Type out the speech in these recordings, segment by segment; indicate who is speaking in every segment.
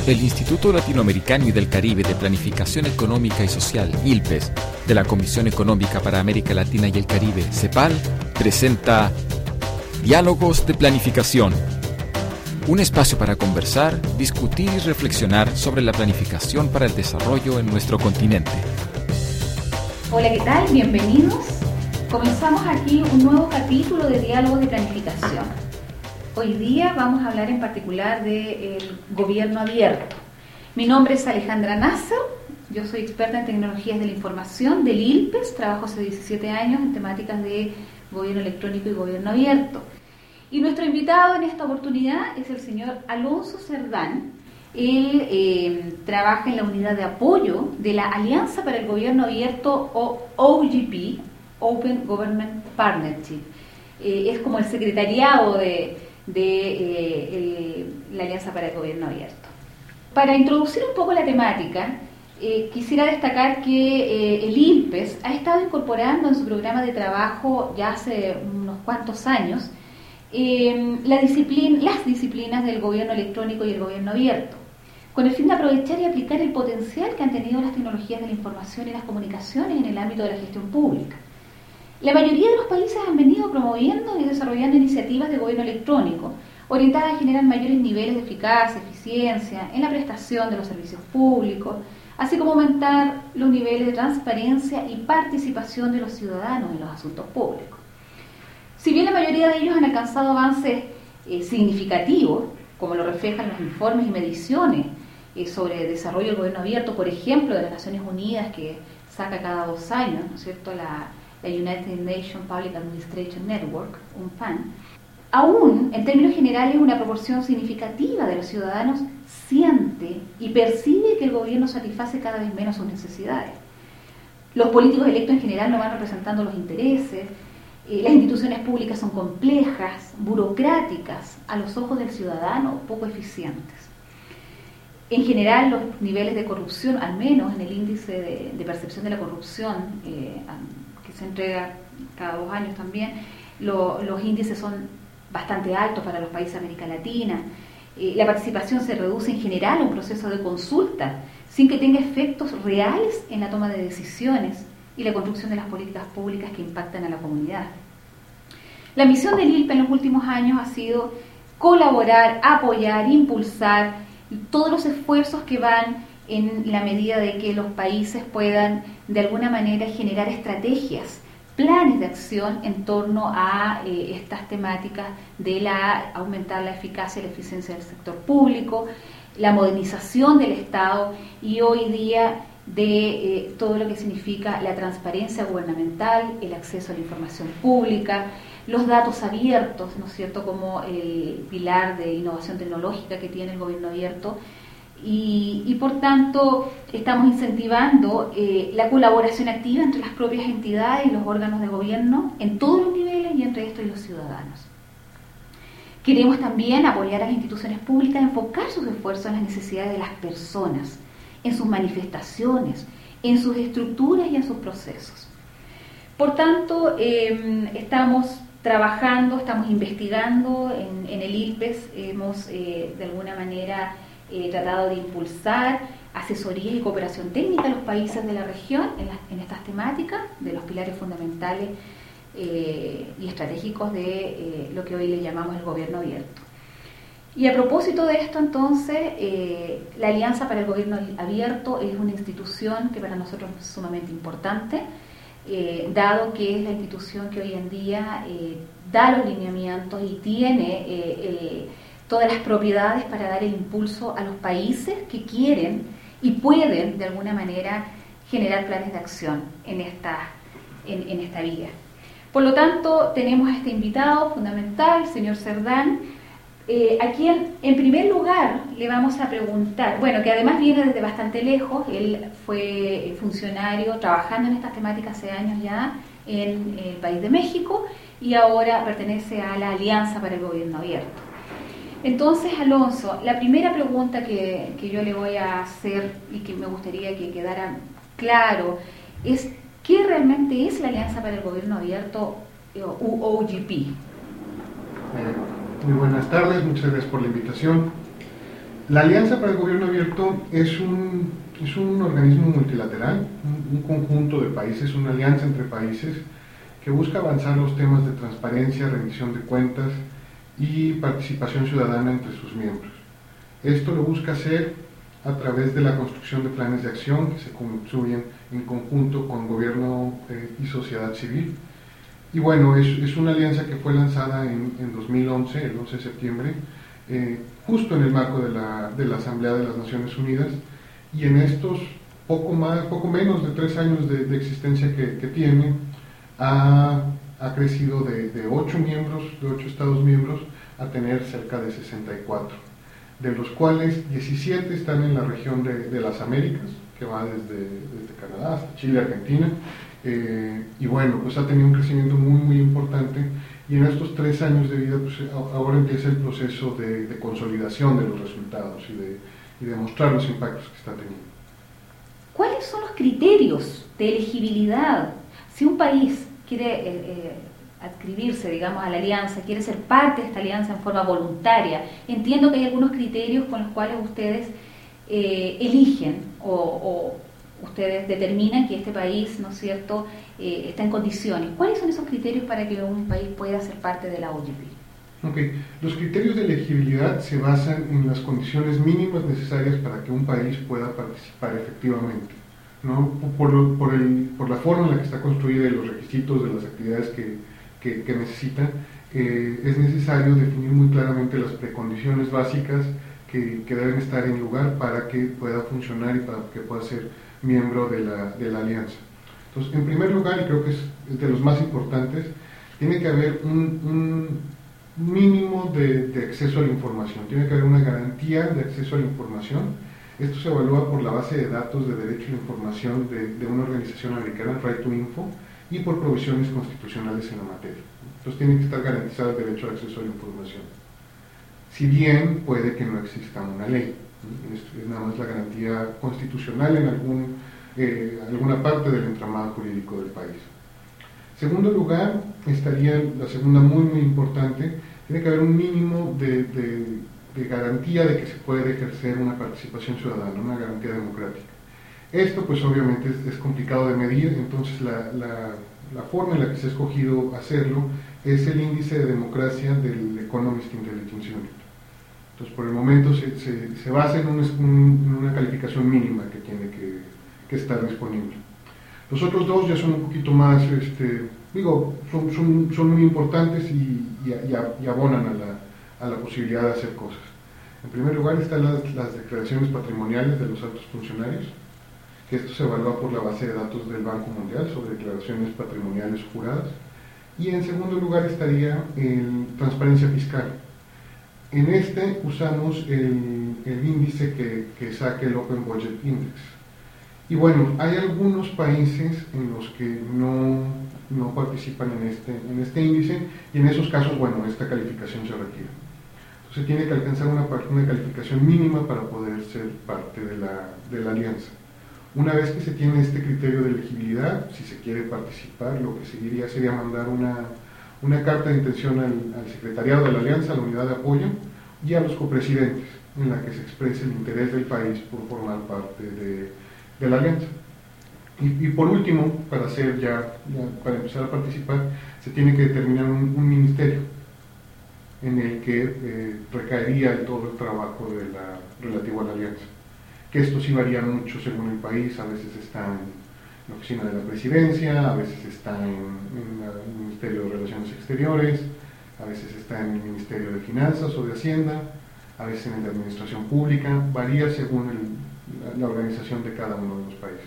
Speaker 1: El Instituto Latinoamericano y del Caribe de Planificación Económica y Social, ILPES, de la Comisión Económica para América Latina y el Caribe, CEPAL, presenta Diálogos de Planificación. Un espacio para conversar, discutir y reflexionar sobre la planificación para el desarrollo en nuestro continente.
Speaker 2: Hola, ¿qué tal? Bienvenidos. Comenzamos aquí un nuevo capítulo de Diálogos de Planificación. Hoy día vamos a hablar en particular del gobierno abierto. Mi nombre es Alejandra Nasser, yo soy experta en tecnologías de la información del ILPES, trabajo hace 17 años en temáticas de gobierno electrónico y gobierno abierto. Y nuestro invitado en esta oportunidad es el señor Alonso Cerdán. Él trabaja en la unidad de apoyo de la Alianza para el Gobierno Abierto o OGP, Open Government Partnership. Es como el secretariado de la Alianza para el Gobierno Abierto. Para introducir un poco la temática, quisiera destacar que el ILPES ha estado incorporando en su programa de trabajo ya hace unos cuantos años las disciplinas del gobierno electrónico y el gobierno abierto, con el fin de aprovechar y aplicar el potencial que han tenido las tecnologías de la información y las comunicaciones en el ámbito de la gestión pública. La mayoría de los países han venido promoviendo y desarrollando iniciativas de gobierno electrónico orientadas a generar mayores niveles de eficacia, eficiencia en la prestación de los servicios públicos, así como aumentar los niveles de transparencia y participación de los ciudadanos en los asuntos públicos. Si bien la mayoría de ellos han alcanzado avances significativos, como lo reflejan los informes y mediciones sobre el desarrollo del gobierno abierto, por ejemplo, de las Naciones Unidas, que saca cada 2 años, ¿no es cierto?, la United Nations Public Administration Network, UNPAN, aún, en términos generales, una proporción significativa de los ciudadanos siente y percibe que el gobierno satisface cada vez menos sus necesidades. Los políticos electos en general no van representando los intereses, las instituciones públicas son complejas, burocráticas, a los ojos del ciudadano poco eficientes. En general, los niveles de corrupción, al menos en el índice de percepción de la corrupción, que se entrega cada 2 años también, los índices son bastante altos para los países de América Latina. La participación se reduce en general a un proceso de consulta, sin que tenga efectos reales en la toma de decisiones y la construcción de las políticas públicas que impactan a la comunidad. La misión del ILPE en los últimos años ha sido colaborar, apoyar, impulsar todos los esfuerzos que van en la medida de que los países puedan de alguna manera generar estrategias, planes de acción en torno a estas temáticas de aumentar la eficacia y la eficiencia del sector público, la modernización del Estado y hoy día de todo lo que significa la transparencia gubernamental, el acceso a la información pública, los datos abiertos, ¿no es cierto?, como el pilar de innovación tecnológica que tiene el gobierno abierto. Y por tanto estamos incentivando la colaboración activa entre las propias entidades y los órganos de gobierno en todos los niveles y entre estos y los ciudadanos. Queremos también apoyar a las instituciones públicas a enfocar sus esfuerzos en las necesidades de las personas, en sus manifestaciones, en sus estructuras y en sus procesos. Por tanto, estamos trabajando, estamos investigando en el ILPES, hemos de alguna manera tratado de impulsar asesoría y cooperación técnica a los países de la región en estas temáticas de los pilares fundamentales y estratégicos de lo que hoy le llamamos el gobierno abierto. Y a propósito de esto, entonces, la Alianza para el Gobierno Abierto es una institución que para nosotros es sumamente importante, dado que es la institución que hoy en día da los lineamientos y tiene todas las propiedades para dar el impulso a los países que quieren y pueden, de alguna manera, generar planes de acción en esta vía. Por lo tanto, tenemos a este invitado fundamental, el señor Cerdán, a quien en primer lugar le vamos a preguntar, bueno, que además viene desde bastante lejos, él fue funcionario trabajando en estas temáticas hace años ya en el país de México y ahora pertenece a la Alianza para el Gobierno Abierto. Entonces, Alonso, la primera pregunta que yo le voy a hacer y que me gustaría que quedara claro es ¿qué realmente es la Alianza para el Gobierno Abierto OGP?
Speaker 3: Muy buenas tardes, muchas gracias por la invitación. La Alianza para el Gobierno Abierto es un organismo multilateral, un conjunto de países, una alianza entre países que busca avanzar los temas de transparencia, rendición de cuentas y participación ciudadana entre sus miembros. Esto lo busca hacer a través de la construcción de planes de acción que se construyen en conjunto con gobierno y sociedad civil. Y bueno, es una alianza que fue lanzada en 2011, el 11 de septiembre, justo en el marco de la Asamblea de las Naciones Unidas, y en estos poco menos de 3 años de existencia que tiene, ha crecido de 8 estados miembros a tener cerca de 64, de los cuales 17 están en la región de las Américas, que va desde Canadá hasta Chile, Argentina, y bueno, pues ha tenido un crecimiento muy importante, y en estos 3 años de vida pues ahora empieza el proceso de consolidación de los resultados y de mostrar los impactos que está teniendo.
Speaker 2: ¿Cuáles son los criterios de elegibilidad? Si un país quiere adscribirse, digamos, a la alianza, quiere ser parte de esta alianza en forma voluntaria, entiendo que hay algunos criterios con los cuales ustedes eligen o ustedes determinan que este país, ¿no es cierto?, está en condiciones. ¿Cuáles son esos criterios para que un país pueda ser parte de la OGP?
Speaker 3: Okay. Los criterios de elegibilidad se basan en las condiciones mínimas necesarias para que un país pueda participar efectivamente, ¿no? Por la forma en la que está construida y los requisitos de las actividades que necesita, es necesario definir muy claramente las precondiciones básicas que deben estar en lugar para que pueda funcionar y para que pueda ser miembro de la alianza. Entonces, en primer lugar, y creo que es de los más importantes, tiene que haber un mínimo de acceso a la información, tiene que haber una garantía de acceso a la información. Esto se evalúa por la base de datos de derecho a la información de una organización americana, Right to Info, y por provisiones constitucionales en la materia. Entonces tiene que estar garantizado el derecho al acceso a la información. Si bien puede que no exista una ley, es nada más la garantía constitucional en alguna parte del entramado jurídico del país. En segundo lugar, estaría la segunda muy importante, tiene que haber un mínimo de garantía de que se puede ejercer una participación ciudadana, una garantía democrática. Esto pues obviamente es complicado de medir, entonces la forma en la que se ha escogido hacerlo es el índice de democracia del Economist Intelligence Unit. Entonces por el momento se basa en una calificación mínima que tiene que estar disponible. Los otros dos ya son un poquito más, son muy importantes y abonan a la posibilidad de hacer cosas. En primer lugar están las declaraciones patrimoniales de los altos funcionarios, que esto se evalúa por la base de datos del Banco Mundial sobre declaraciones patrimoniales juradas. Y en segundo lugar estaría transparencia fiscal. En este usamos el índice que saca el Open Budget Index. Y bueno, hay algunos países en los que no participan en este índice, y en esos casos, bueno, esta calificación se retira. Entonces tiene que alcanzar una calificación mínima para poder ser parte de la alianza. Una vez que se tiene este criterio de elegibilidad, si se quiere participar, lo que seguiría sería mandar una carta de intención al secretariado de la alianza, a la unidad de apoyo, y a los copresidentes, en la que se exprese el interés del país por formar parte de la alianza. Y por último, para empezar a participar, se tiene que determinar un ministerio en el que recaería todo el trabajo relativo a la alianza. Que esto sí varía mucho según el país, a veces está en la oficina de la presidencia, a veces está en el Ministerio de Relaciones Exteriores, a veces está en el Ministerio de Finanzas o de Hacienda, a veces en la Administración Pública, varía según la organización de cada uno de los países.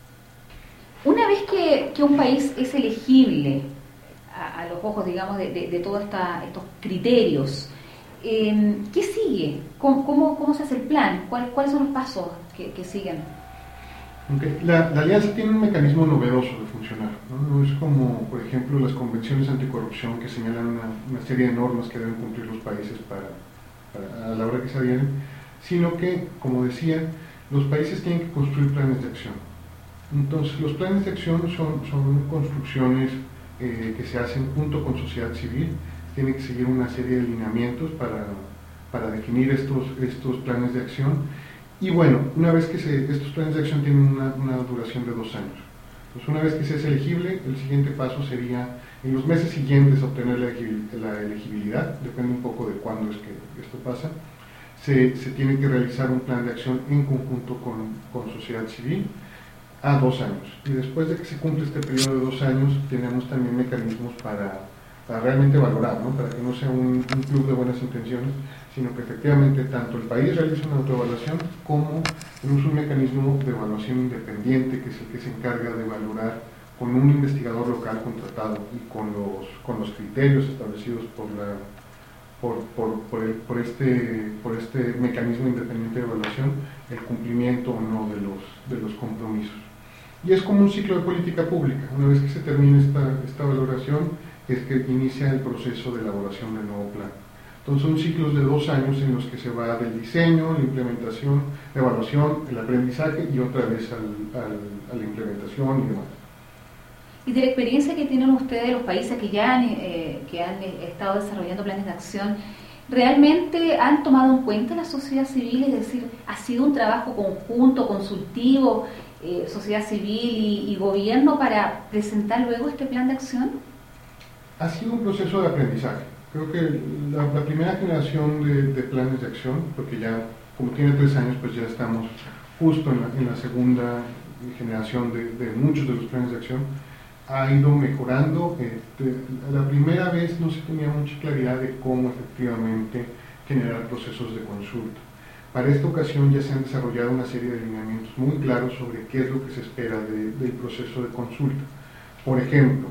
Speaker 2: Una vez que un país es elegible a los ojos, digamos, de todos estos criterios, ¿qué sigue? ¿Cómo se hace el plan? ¿Cuáles son los pasos que siguen?
Speaker 3: Okay. La alianza tiene un mecanismo novedoso de funcionar, ¿no? No es como, por ejemplo, las convenciones anticorrupción que señalan una serie de normas que deben cumplir los países a la hora que se adhieren, sino que, como decía, los países tienen que construir planes de acción. Entonces, los planes de acción son construcciones que se hacen junto con sociedad civil, tienen que seguir una serie de lineamientos para definir estos planes de acción. Y bueno, una vez que estos planes de acción tienen una duración de 2 años. Pues una vez que se es elegible, el siguiente paso sería en los meses siguientes obtener la elegibilidad, depende un poco de cuándo es que esto pasa. Se tiene que realizar un plan de acción en conjunto con sociedad civil a 2 años. Y después de que se cumple este periodo de 2 años, tenemos también mecanismos para realmente valorar, ¿no? Para que no sea un club de buenas intenciones, sino que efectivamente tanto el país realice una autoevaluación como tenemos un mecanismo de evaluación independiente que es el que se encarga de valorar con un investigador local contratado y con los criterios establecidos por este mecanismo independiente de evaluación el cumplimiento o no de los compromisos. Y es como un ciclo de política pública. Una vez que se termine esta valoración es que inicia el proceso de elaboración del nuevo plan. Entonces son ciclos de 2 años en los que se va del diseño, la implementación, la evaluación, el aprendizaje y otra vez a la implementación y demás.
Speaker 2: Y de la experiencia que tienen ustedes, los países que ya han estado desarrollando planes de acción, ¿realmente han tomado en cuenta la sociedad civil? Es decir, ¿ha sido un trabajo conjunto, consultivo, sociedad civil y gobierno para presentar luego este plan de acción?
Speaker 3: Ha sido un proceso de aprendizaje. Creo que la primera generación de planes de acción, porque ya como tiene 3 años, pues ya estamos justo en la segunda generación de muchos de los planes de acción, ha ido mejorando. La primera vez no se tenía mucha claridad de cómo efectivamente generar procesos de consulta. Para esta ocasión ya se han desarrollado una serie de lineamientos muy claros sobre qué es lo que se espera del proceso de consulta. Por ejemplo,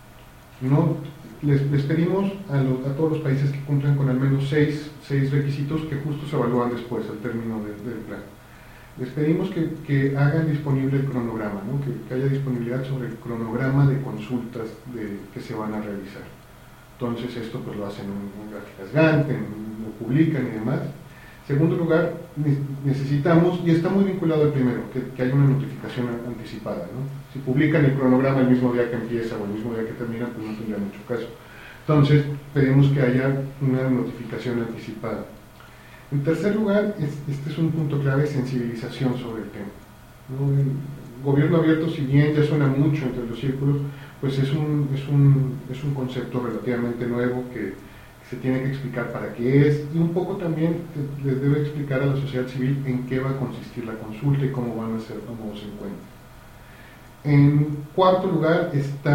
Speaker 3: les pedimos a todos los países que cumplan con al menos 6 requisitos que justo se evalúan después al término del plan. Les pedimos que hagan disponible el cronograma, ¿no? que haya disponibilidad sobre el cronograma de consultas que se van a realizar. Entonces esto pues lo hacen en gráficas Gantt, lo publican y demás. Segundo lugar, necesitamos, y está muy vinculado al primero, que haya una notificación anticipada, ¿no? Si publican el cronograma el mismo día que empieza o el mismo día que termina, pues no tendría mucho caso. Entonces, pedimos que haya una notificación anticipada. En tercer lugar, este es un punto clave, sensibilización sobre el tema, ¿no? El gobierno abierto, si bien ya suena mucho entre los círculos, pues es un concepto relativamente nuevo que se tiene que explicar para qué es, y un poco también les debe explicar a la sociedad civil en qué va a consistir la consulta y cómo van a ser tomados en cuenta. En cuarto lugar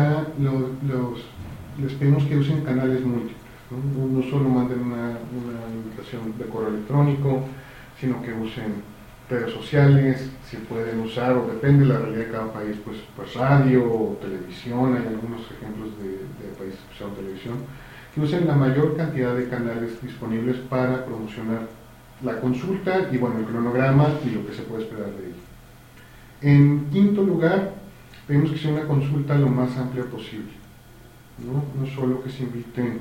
Speaker 3: les pedimos que usen canales múltiples, no solo manden una invitación de correo electrónico, sino que usen redes sociales, si pueden usar, o depende de la realidad de cada país, pues radio o televisión. Hay algunos ejemplos de países que usan televisión, que usen la mayor cantidad de canales disponibles para promocionar la consulta y bueno, el cronograma y lo que se puede esperar de ella. En quinto lugar, pedimos que sea una consulta lo más amplia posible, no solo que se inviten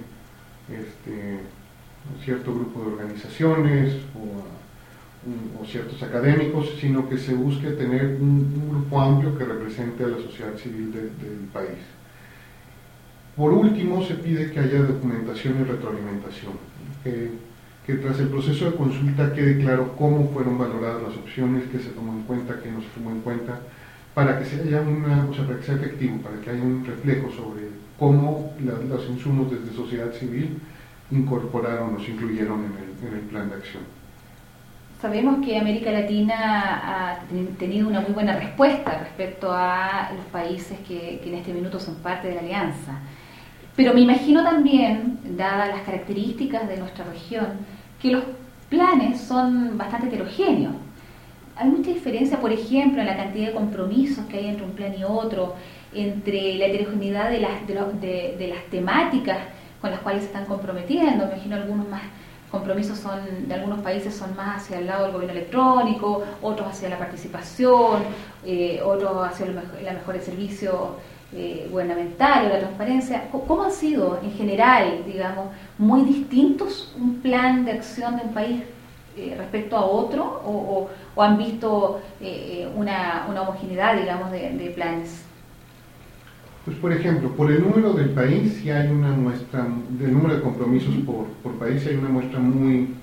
Speaker 3: a cierto grupo de organizaciones o ciertos académicos, sino que se busque tener un grupo amplio que represente a la sociedad civil del país. Por último, se pide que haya documentación y retroalimentación, que tras el proceso de consulta quede claro cómo fueron valoradas las opciones, qué se tomó en cuenta, qué no se tomó en cuenta, para que para que sea efectivo, para que haya un reflejo sobre cómo los insumos desde sociedad civil incorporaron o se incluyeron en el plan de acción.
Speaker 2: Sabemos que América Latina ha tenido una muy buena respuesta respecto a los países que en este minuto son parte de la alianza. Pero me imagino también, dadas las características de nuestra región, que los planes son bastante heterogéneos. Hay mucha diferencia, por ejemplo, en la cantidad de compromisos que hay entre un plan y otro, entre la heterogeneidad de las temáticas con las cuales se están comprometiendo. Me imagino algunos compromisos de algunos países son más hacia el lado del gobierno electrónico, otros hacia la participación, otros hacia la mejora del servicio gubernamental o la transparencia. ¿Cómo han sido en general, digamos, muy distintos un plan de acción de un país respecto a otro, o han visto una homogeneidad, digamos, de planes?
Speaker 3: Pues por ejemplo, por el número del país, si hay una muestra, del número de compromisos por país, hay una muestra muy,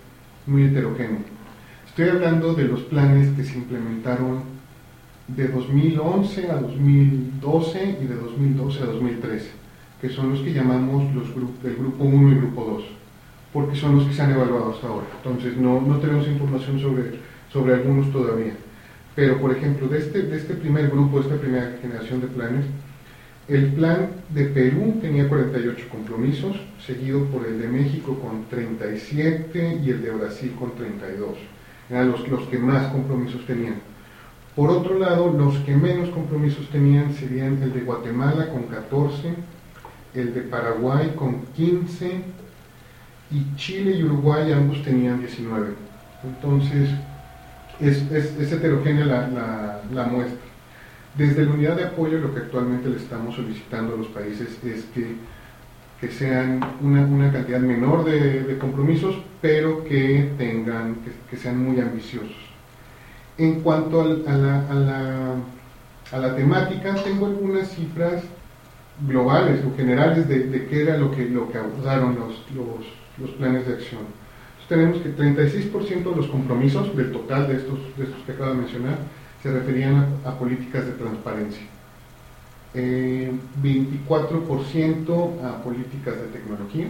Speaker 3: muy heterogéneo. Estoy hablando de los planes que se implementaron de 2011 a 2012 y de 2012 a 2013, que son los que llamamos el grupo 1 y grupo 2, porque son los que se han evaluado hasta ahora. Entonces no tenemos información sobre algunos todavía. Pero, por ejemplo, de este primer grupo, de esta primera generación de planes, el plan de Perú tenía 48 compromisos, seguido por el de México con 37 y el de Brasil con 32. Eran los que más compromisos tenían. Por otro lado, los que menos compromisos tenían serían el de Guatemala con 14, el de Paraguay con 15 y Chile y Uruguay ambos tenían 19. Entonces, es heterogénea la muestra. Desde la unidad de apoyo, lo que actualmente le estamos solicitando a los países es que sean una cantidad menor de compromisos, pero que sean muy ambiciosos. En cuanto a la temática, tengo algunas cifras globales o generales de qué era lo que abordaron los planes de acción. Tenemos que 36% de los compromisos del total de estos que acabo de mencionar se referían a políticas de transparencia, 24% a políticas de tecnología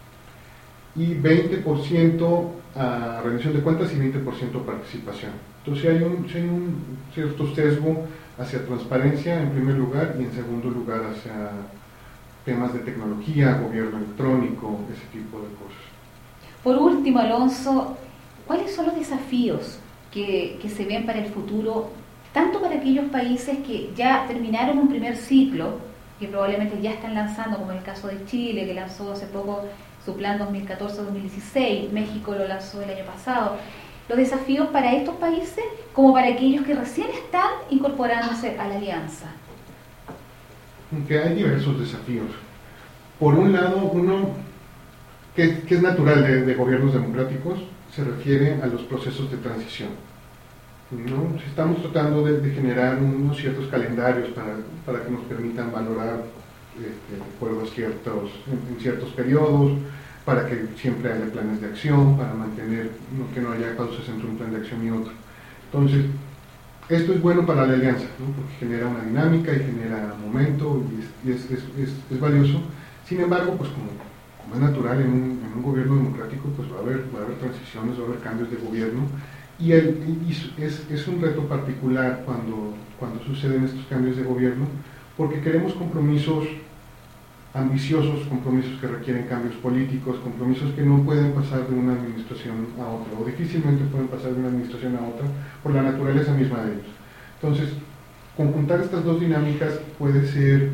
Speaker 3: y 20% a rendición de cuentas y 20% participación. Entonces hay un cierto sesgo hacia transparencia en primer lugar y en segundo lugar hacia temas de tecnología, gobierno electrónico, ese tipo de cosas.
Speaker 2: Por último, Alonso, ¿cuáles son los desafíos que se ven para el futuro, tanto para aquellos países que ya terminaron un primer ciclo, que probablemente ya están lanzando, como en el caso de Chile, que lanzó hace poco su plan 2014-2016, México lo lanzó el año pasado, los desafíos para estos países como para aquellos que recién están incorporándose a la alianza?
Speaker 3: Aunque hay diversos desafíos. Por un lado, uno que es natural de gobiernos democráticos, se refiere a los procesos de transición, ¿no? Estamos tratando de generar unos ciertos calendarios para que nos permitan valorar de acuerdo a en ciertos periodos, para que siempre haya planes de acción, para mantener que no haya pausas entre un plan de acción y otro. Entonces, esto es bueno para la alianza, ¿no? Porque genera una dinámica y genera momento y es valioso. Sin embargo, pues como es natural en un gobierno democrático, pues va a haber transiciones, va a haber cambios de gobierno y es un reto particular cuando suceden estos cambios de gobierno, porque queremos compromisos ambiciosos, compromisos que requieren cambios políticos, compromisos que no pueden pasar de una administración a otra o difícilmente pueden pasar de una administración a otra por la naturaleza misma de ellos. Entonces, conjuntar estas dos dinámicas puede ser,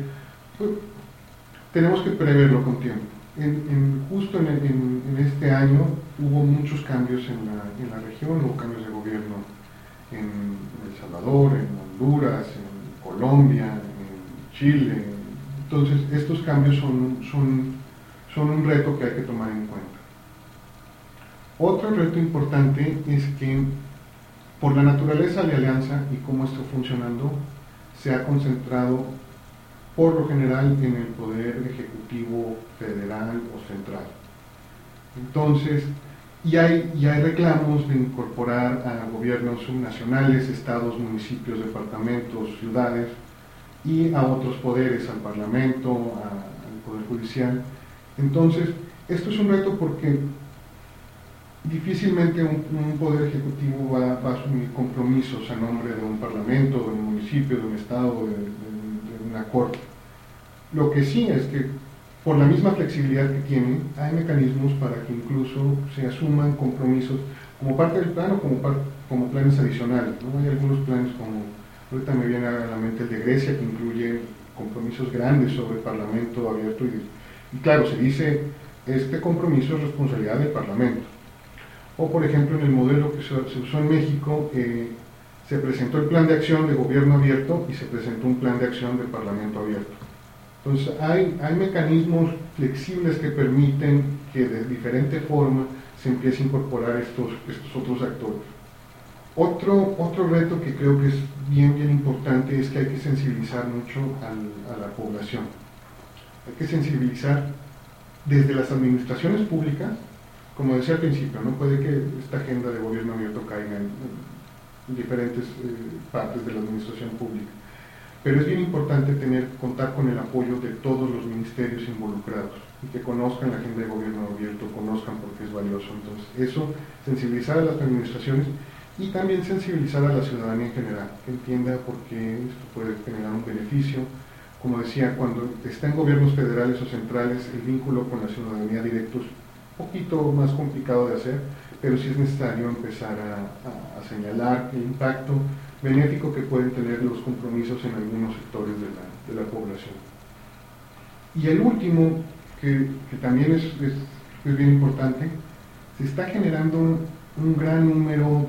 Speaker 3: tenemos que preverlo con tiempo. Justo en este año hubo muchos cambios en la región, hubo cambios de gobierno en El Salvador, en Honduras, en Colombia, en Chile. Entonces estos cambios son un reto que hay que tomar en cuenta. Otro reto importante es que por la naturaleza de la alianza y cómo está funcionando, se ha concentrado por lo general en el poder ejecutivo federal o central. Entonces, y hay reclamos de incorporar a gobiernos subnacionales, estados, municipios, departamentos, ciudades y a otros poderes, al parlamento, al poder judicial. Entonces, esto es un reto porque difícilmente un poder ejecutivo va a asumir compromisos a nombre de un parlamento, de un municipio, de un estado, de una corte. Lo que sí es que por la misma flexibilidad que tienen, hay mecanismos para que incluso se asuman compromisos como parte del plan o como planes adicionales, ¿no? Hay algunos planes como, ahorita me viene a la mente el de Grecia, que incluye compromisos grandes sobre el parlamento abierto y claro, se dice, este compromiso es responsabilidad del parlamento. O por ejemplo, en el modelo que se usó en México, se presentó el plan de acción de gobierno abierto y se presentó un plan de acción de parlamento abierto. Entonces hay mecanismos flexibles que permiten que de diferente forma se empiece a incorporar estos otros actores. Otro reto que creo que es bien importante es que hay que sensibilizar mucho a la población. Hay que sensibilizar desde las administraciones públicas como decía al principio, no puede que esta agenda de gobierno abierto caiga en diferentes partes de la administración pública. Pero es bien importante contar con el apoyo de todos los ministerios involucrados y que conozcan la agenda de gobierno abierto, conozcan por qué es valioso. Entonces, eso, sensibilizar a las administraciones y también sensibilizar a la ciudadanía en general, que entienda por qué esto puede generar un beneficio. Como decía, cuando está en gobiernos federales o centrales, el vínculo con la ciudadanía directo es un poquito más complicado de hacer, pero sí es necesario empezar a señalar el impacto benéfico que pueden tener los compromisos en algunos sectores de la población. Y el último, que también es bien importante, se está generando un gran número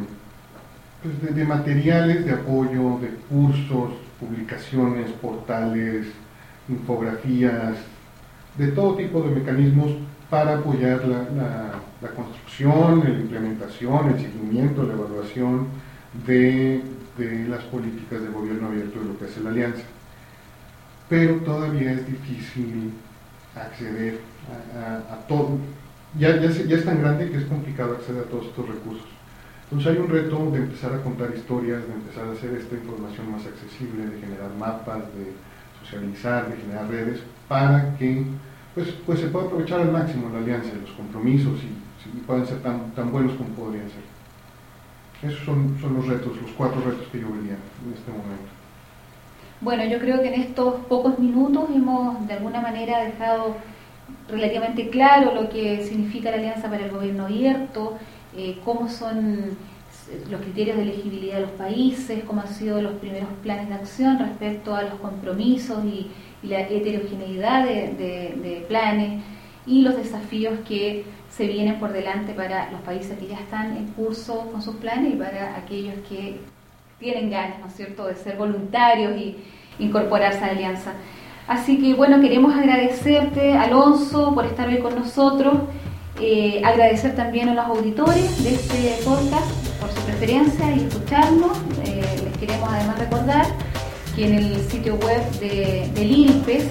Speaker 3: de materiales de apoyo, de cursos, publicaciones, portales, infografías, de todo tipo de mecanismos para apoyar la construcción, la implementación, el seguimiento, la evaluación de las políticas de gobierno abierto de lo que hace la Alianza. Pero todavía es difícil acceder a todo. Ya es tan grande que es complicado acceder a todos estos recursos. Entonces hay un reto de empezar a contar historias, de empezar a hacer esta información más accesible, de generar mapas, de socializar, de generar redes, para que pues se pueda aprovechar al máximo la alianza, los compromisos y puedan ser tan buenos como podrían ser. Esos son los retos, los 4 retos que yo vería en este momento.
Speaker 2: Bueno, yo creo que en estos pocos minutos hemos de alguna manera dejado relativamente claro lo que significa la Alianza para el Gobierno Abierto, cómo son los criterios de elegibilidad de los países, cómo han sido los primeros planes de acción respecto a los compromisos y la heterogeneidad de planes y los desafíos que se vienen por delante para los países que ya están en curso con sus planes y para aquellos que tienen ganas, ¿no es cierto?, de ser voluntarios y incorporarse a la alianza. Así que bueno, queremos agradecerte, Alonso, por estar hoy con nosotros, agradecer también a los auditores de este podcast por su preferencia y escucharnos. Les queremos además recordar que en el sitio web del ILPES,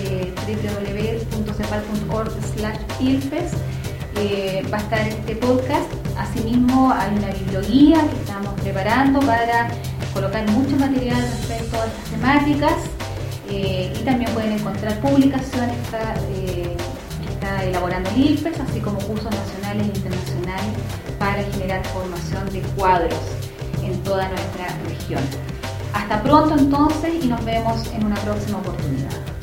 Speaker 2: www.cepal.org/ILPES, va a estar este podcast. Asimismo, hay una biblioguía que estamos preparando para colocar mucho material respecto a estas temáticas, y también pueden encontrar publicaciones que está elaborando el ILPES, así como cursos nacionales e internacionales para generar formación de cuadros en toda nuestra región. Hasta pronto entonces y nos vemos en una próxima oportunidad.